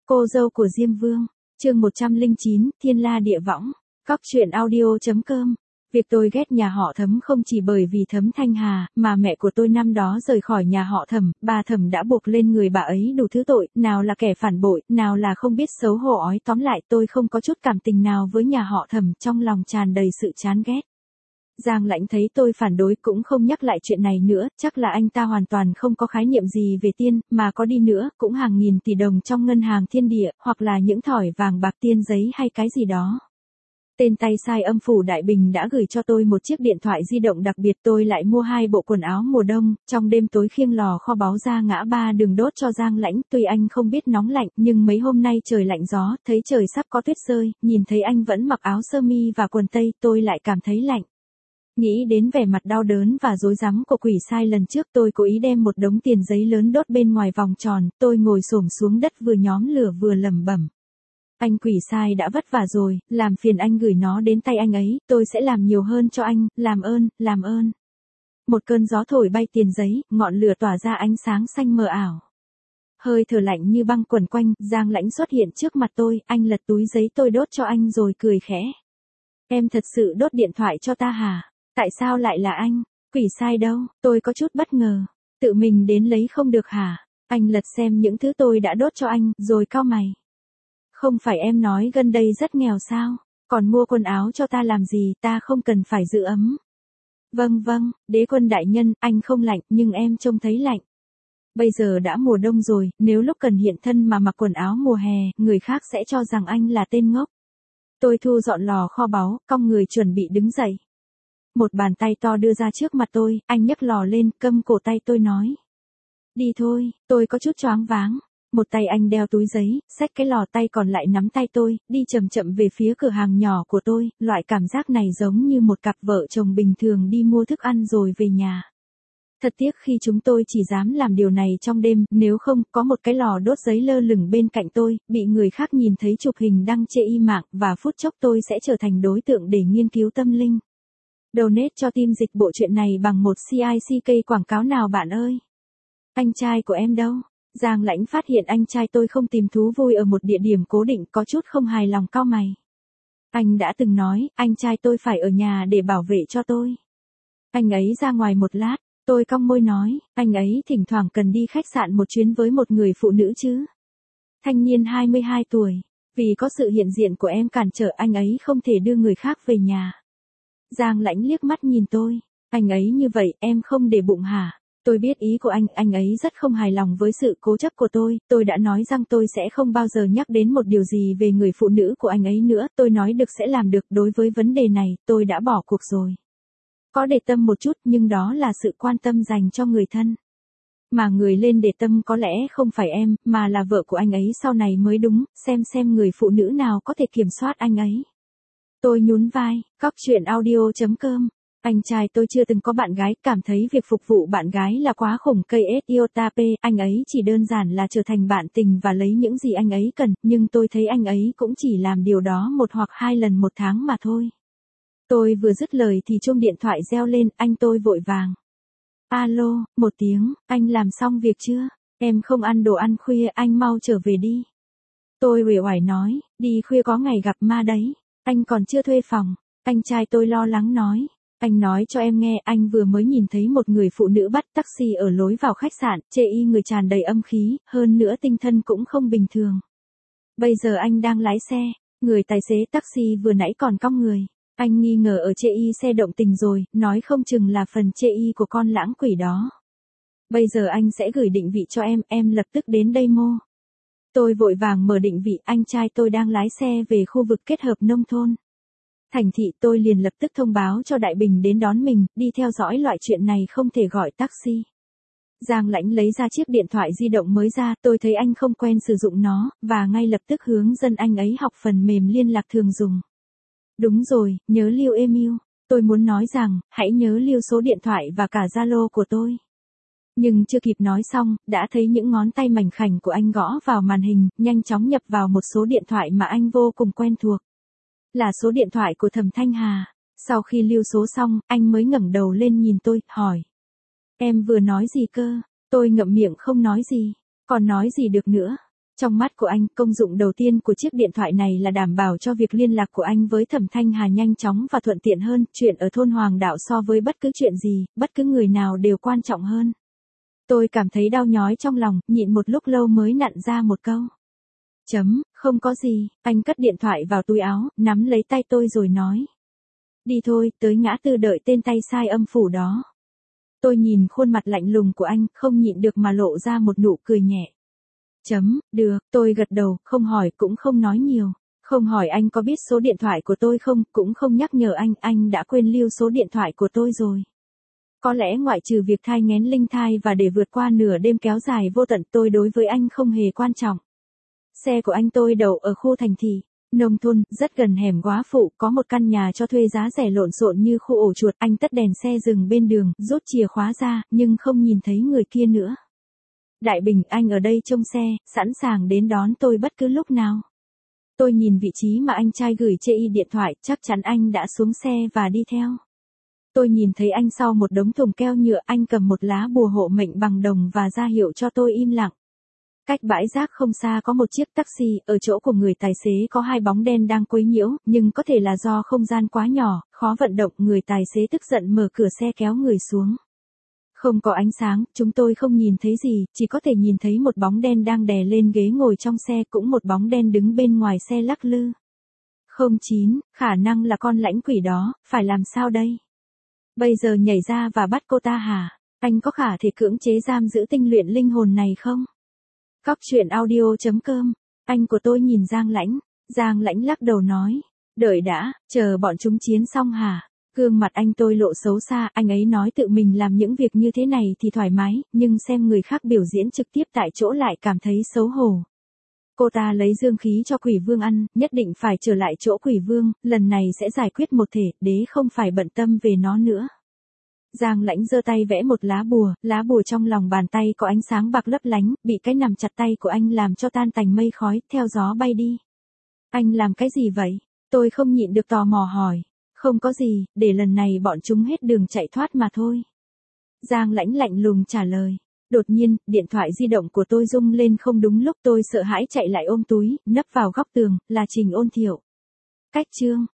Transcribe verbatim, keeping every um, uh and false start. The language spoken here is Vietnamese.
Cô dâu của Diêm Vương, chương một trăm lẻ chín, Thiên La Địa Võng, Cóc truyện audio.com. Việc tôi ghét nhà họ Thấm không chỉ bởi vì Thấm Thanh Hà, mà mẹ của tôi năm đó rời khỏi nhà họ Thẩm, bà Thẩm đã buộc lên người bà ấy đủ thứ tội, nào là kẻ phản bội, nào là không biết xấu hổ ói, tóm lại tôi không có chút cảm tình nào với nhà họ Thẩm, trong lòng tràn đầy sự chán ghét. Giang Lãnh thấy tôi phản đối cũng không nhắc lại chuyện này nữa, chắc là anh ta hoàn toàn không có khái niệm gì về tiên, mà có đi nữa, cũng hàng nghìn tỷ đồng trong ngân hàng thiên địa, hoặc là những thỏi vàng bạc tiên giấy hay cái gì đó. Tên tay sai âm phủ Đại Bình đã gửi cho tôi một chiếc điện thoại di động đặc biệt, tôi lại mua hai bộ quần áo mùa đông, trong đêm tối khiêng lò kho báu ra ngã ba đường đốt cho Giang Lãnh, tuy anh không biết nóng lạnh, nhưng mấy hôm nay trời lạnh gió, thấy trời sắp có tuyết rơi, nhìn thấy anh vẫn mặc áo sơ mi và quần tây, tôi lại cảm thấy lạnh. Nghĩ đến vẻ mặt đau đớn và rối rắm của quỷ sai lần trước, tôi cố ý đem một đống tiền giấy lớn đốt bên ngoài vòng tròn, tôi ngồi xổm xuống đất vừa nhóm lửa vừa lẩm bẩm. Anh quỷ sai đã vất vả rồi, làm phiền anh gửi nó đến tay anh ấy, tôi sẽ làm nhiều hơn cho anh, làm ơn, làm ơn. Một cơn gió thổi bay tiền giấy, ngọn lửa tỏa ra ánh sáng xanh mờ ảo. Hơi thở lạnh như băng quẩn quanh, Giang Lãnh xuất hiện trước mặt tôi, anh lật túi giấy tôi đốt cho anh rồi cười khẽ. Em thật sự đốt điện thoại cho ta hả? Tại sao lại là anh? Quỷ sai đâu? Tôi có chút bất ngờ. Tự mình đến lấy không được hả? Anh lật xem những thứ tôi đã đốt cho anh, rồi cau mày. Không phải em nói gần đây rất nghèo sao? Còn mua quần áo cho ta làm gì, ta không cần phải giữ ấm. Vâng vâng, đế quân đại nhân, anh không lạnh, nhưng em trông thấy lạnh. Bây giờ đã mùa đông rồi, nếu lúc cần hiện thân mà mặc quần áo mùa hè, người khác sẽ cho rằng anh là tên ngốc. Tôi thu dọn lò kho báu, cong người chuẩn bị đứng dậy. Một bàn tay to đưa ra trước mặt tôi, anh nhấc lò lên, câm cổ tay tôi nói. Đi thôi, tôi có chút choáng váng. Một tay anh đeo túi giấy, xách cái lò, tay còn lại nắm tay tôi, đi chậm chậm về phía cửa hàng nhỏ của tôi, loại cảm giác này giống như một cặp vợ chồng bình thường đi mua thức ăn rồi về nhà. Thật tiếc khi chúng tôi chỉ dám làm điều này trong đêm, nếu không, có một cái lò đốt giấy lơ lửng bên cạnh tôi, bị người khác nhìn thấy chụp hình đăng chê y mạng, và phút chốc tôi sẽ trở thành đối tượng để nghiên cứu tâm linh. Donate cho team dịch bộ truyện này bằng một xê i xê ca quảng cáo nào bạn ơi. Anh trai của em đâu? Giang Lãnh phát hiện anh trai tôi không tìm thú vui ở một địa điểm cố định, có chút không hài lòng cau mày. Anh đã từng nói, anh trai tôi phải ở nhà để bảo vệ cho tôi. Anh ấy ra ngoài một lát, tôi cong môi nói, anh ấy thỉnh thoảng cần đi khách sạn một chuyến với một người phụ nữ chứ. Thanh niên hai mươi hai tuổi, vì có sự hiện diện của em cản trở anh ấy không thể đưa người khác về nhà. Giang Lãnh liếc mắt nhìn tôi, anh ấy như vậy, em không để bụng hả? Tôi biết ý của anh, anh ấy rất không hài lòng với sự cố chấp của tôi, tôi đã nói rằng tôi sẽ không bao giờ nhắc đến một điều gì về người phụ nữ của anh ấy nữa, tôi nói được sẽ làm được, đối với vấn đề này, tôi đã bỏ cuộc rồi. Có để tâm một chút, nhưng đó là sự quan tâm dành cho người thân. Mà người lên để tâm có lẽ không phải em, mà là vợ của anh ấy sau này mới đúng, xem xem người phụ nữ nào có thể kiểm soát anh ấy. Tôi nhún vai, Cóc truyện audio.com. Anh trai tôi chưa từng có bạn gái, cảm thấy việc phục vụ bạn gái là quá khủng cây ét iota p, anh ấy chỉ đơn giản là trở thành bạn tình và lấy những gì anh ấy cần, nhưng tôi thấy anh ấy cũng chỉ làm điều đó một hoặc hai lần một tháng mà thôi. Tôi vừa dứt lời thì chuông điện thoại reo lên, anh tôi vội vàng. Alo, một tiếng, anh làm xong việc chưa? Em không ăn đồ ăn khuya, anh mau trở về đi. Tôi uể oải nói, đi khuya có ngày gặp ma đấy, anh còn chưa thuê phòng. Anh trai tôi lo lắng nói. Anh nói cho em nghe, anh vừa mới nhìn thấy một người phụ nữ bắt taxi ở lối vào khách sạn, chê y người tràn đầy âm khí, hơn nữa tinh thần cũng không bình thường. Bây giờ anh đang lái xe, người tài xế taxi vừa nãy còn cong người. Anh nghi ngờ ở chê y xe động tình rồi, nói không chừng là phần chê y của con lãng quỷ đó. Bây giờ anh sẽ gửi định vị cho em, em lập tức đến đây mô. Tôi vội vàng mở định vị, anh trai tôi đang lái xe về khu vực kết hợp nông thôn. Thành thị, tôi liền lập tức thông báo cho Đại Bình đến đón mình, đi theo dõi loại chuyện này không thể gọi taxi. Giang Lãnh lấy ra chiếc điện thoại di động mới ra, tôi thấy anh không quen sử dụng nó, và ngay lập tức hướng dẫn anh ấy học phần mềm liên lạc thường dùng. Đúng rồi, nhớ lưu email, tôi muốn nói rằng, hãy nhớ lưu số điện thoại và cả Zalo của tôi. Nhưng chưa kịp nói xong, đã thấy những ngón tay mảnh khảnh của anh gõ vào màn hình, nhanh chóng nhập vào một số điện thoại mà anh vô cùng quen thuộc. Là số điện thoại của Thẩm Thanh Hà. Sau khi lưu số xong, anh mới ngẩng đầu lên nhìn tôi, hỏi. Em vừa nói gì cơ? Tôi ngậm miệng không nói gì. Còn nói gì được nữa? Trong mắt của anh, công dụng đầu tiên của chiếc điện thoại này là đảm bảo cho việc liên lạc của anh với Thẩm Thanh Hà nhanh chóng và thuận tiện hơn, chuyện ở thôn Hoàng Đạo so với bất cứ chuyện gì, bất cứ người nào đều quan trọng hơn. Tôi cảm thấy đau nhói trong lòng, nhịn một lúc lâu mới nặn ra một câu. Chấm, không có gì, anh cất điện thoại vào túi áo, nắm lấy tay tôi rồi nói. Đi thôi, tới ngã tư đợi tên tay sai âm phủ đó. Tôi nhìn khuôn mặt lạnh lùng của anh, không nhịn được mà lộ ra một nụ cười nhẹ. Chấm, được, tôi gật đầu, không hỏi cũng không nói nhiều. Không hỏi anh có biết số điện thoại của tôi không, cũng không nhắc nhở anh, anh đã quên lưu số điện thoại của tôi rồi. Có lẽ ngoại trừ việc thai nghén linh thai và để vượt qua nửa đêm kéo dài vô tận, tôi đối với anh không hề quan trọng. Xe của anh tôi đậu ở khu thành thị, nông thôn, rất gần hẻm góa phụ, có một căn nhà cho thuê giá rẻ lộn xộn như khu ổ chuột. Anh tắt đèn xe dừng bên đường, rút chìa khóa ra, nhưng không nhìn thấy người kia nữa. Đại Bình, anh ở đây trông xe, sẵn sàng đến đón tôi bất cứ lúc nào. Tôi nhìn vị trí mà anh trai gửi chê y điện thoại, chắc chắn anh đã xuống xe và đi theo. Tôi nhìn thấy anh sau một đống thùng keo nhựa, anh cầm một lá bùa hộ mệnh bằng đồng và ra hiệu cho tôi im lặng. Cách bãi rác không xa có một chiếc taxi, ở chỗ của người tài xế có hai bóng đen đang quấy nhiễu, nhưng có thể là do không gian quá nhỏ, khó vận động, người tài xế tức giận mở cửa xe kéo người xuống. Không có ánh sáng, chúng tôi không nhìn thấy gì, chỉ có thể nhìn thấy một bóng đen đang đè lên ghế ngồi trong xe, cũng một bóng đen đứng bên ngoài xe lắc lư. Không chín, khả năng là con lãnh quỷ đó, phải làm sao đây? Bây giờ nhảy ra và bắt cô ta hả? Anh có khả thể cưỡng chế giam giữ tinh luyện linh hồn này không? Cóc truyện audio chấm com, anh của tôi nhìn Giang Lãnh, Giang Lãnh lắc đầu nói, đợi đã, chờ bọn chúng chiến xong hả? Gương mặt anh tôi lộ xấu xa, anh ấy nói tự mình làm những việc như thế này thì thoải mái, nhưng xem người khác biểu diễn trực tiếp tại chỗ lại cảm thấy xấu hổ. Cô ta lấy dương khí cho quỷ vương ăn, nhất định phải trở lại chỗ quỷ vương, lần này sẽ giải quyết một thể, đế không phải bận tâm về nó nữa. Giang Lãnh giơ tay vẽ một lá bùa, lá bùa trong lòng bàn tay có ánh sáng bạc lấp lánh, bị cái nằm chặt tay của anh làm cho tan tành mây khói, theo gió bay đi. Anh làm cái gì vậy? Tôi không nhịn được tò mò hỏi. Không có gì, để lần này bọn chúng hết đường chạy thoát mà thôi. Giang Lãnh lạnh lùng trả lời. Đột nhiên, điện thoại di động của tôi rung lên không đúng lúc, tôi sợ hãi chạy lại ôm túi, nấp vào góc tường, là Trình Ôn Thiệu. Cách chương